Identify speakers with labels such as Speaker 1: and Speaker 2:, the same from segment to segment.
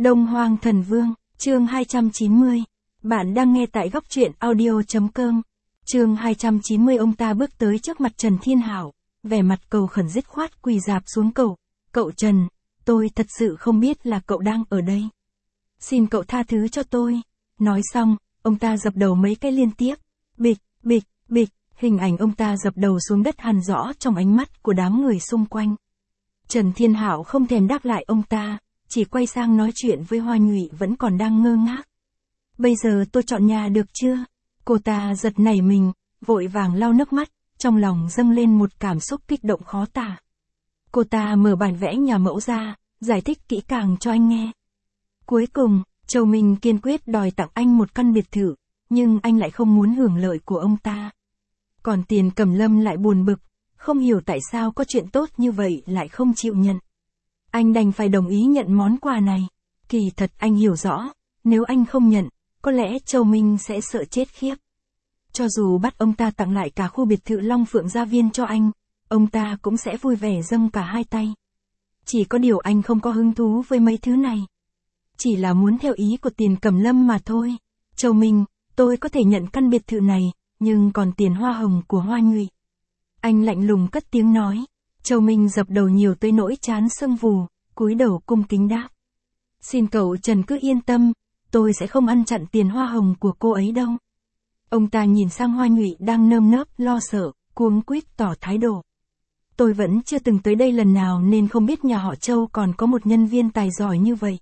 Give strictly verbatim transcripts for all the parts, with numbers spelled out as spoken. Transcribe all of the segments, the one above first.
Speaker 1: Đông Hoang Thần Vương, chương hai trăm chín mươi. Bạn đang nghe tại góc truyện audio.com. Chương hai trăm chín mươi. Ông ta bước tới trước mặt Trần Thiên Hảo, vẻ mặt cầu khẩn dứt khoát quỳ rạp xuống cầu. Cậu Trần, tôi thật sự không biết là cậu đang ở đây. Xin cậu tha thứ cho tôi. Nói xong, ông ta dập đầu mấy cái liên tiếp. Bịch, bịch, bịch, hình ảnh ông ta dập đầu xuống đất hằn rõ trong ánh mắt của đám người xung quanh. Trần Thiên Hảo không thèm đáp lại ông ta, chỉ quay sang nói chuyện với Hoa Nhụy vẫn còn đang ngơ ngác. Bây giờ tôi chọn nhà được chưa? Cô ta giật nảy mình, vội vàng lau nước mắt, trong lòng dâng lên một cảm xúc kích động khó tả. Cô ta mở bản vẽ nhà mẫu ra, giải thích kỹ càng cho anh nghe. Cuối cùng, Châu Minh kiên quyết đòi tặng anh một căn biệt thự, nhưng anh lại không muốn hưởng lợi của ông ta. Còn Tiền Cẩm Lâm lại buồn bực, không hiểu tại sao có chuyện tốt như vậy lại không chịu nhận. Anh đành phải đồng ý nhận món quà này. Kỳ thật anh hiểu rõ, nếu anh không nhận, có lẽ Châu Minh sẽ sợ chết khiếp. Cho dù bắt ông ta tặng lại cả khu biệt thự Long Phượng Gia Viên cho anh, ông ta cũng sẽ vui vẻ dâng cả hai tay. Chỉ có điều anh không có hứng thú với mấy thứ này. Chỉ là muốn theo ý của Tiền Cẩm Lâm mà thôi. Châu Minh, tôi có thể nhận căn biệt thự này, nhưng còn tiền hoa hồng của Hoa Nhụy. Anh lạnh lùng cất tiếng nói. Châu Minh dập đầu nhiều tới nỗi trán sưng vù, cúi đầu cung kính đáp. Xin cậu Trần cứ yên tâm, tôi sẽ không ăn chặn tiền hoa hồng của cô ấy đâu. Ông ta nhìn sang Hoa Nhụy đang nơm nớp lo sợ, cuống quýt tỏ thái độ. Tôi vẫn chưa từng tới đây lần nào nên không biết nhà họ Châu còn có một nhân viên tài giỏi như vậy.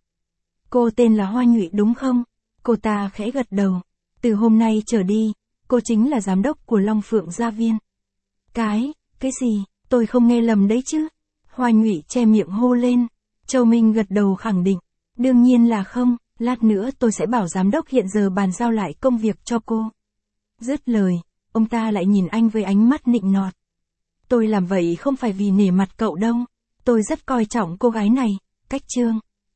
Speaker 1: Cô tên là Hoa Nhụy đúng không? Cô ta khẽ gật đầu. Từ hôm nay trở đi, cô chính là giám đốc của Long Phượng Gia Viên. Cái, cái gì? Tôi không nghe lầm đấy chứ? Hoa Nhụy che miệng hô lên. Châu Minh gật đầu khẳng định. Đương nhiên là không, lát nữa tôi sẽ bảo giám đốc hiện giờ bàn giao lại công việc cho cô. Dứt lời, ông ta lại nhìn anh với ánh mắt nịnh nọt. Tôi làm vậy không phải vì nể mặt cậu đâu. Tôi rất coi trọng cô gái này, Cách Trương.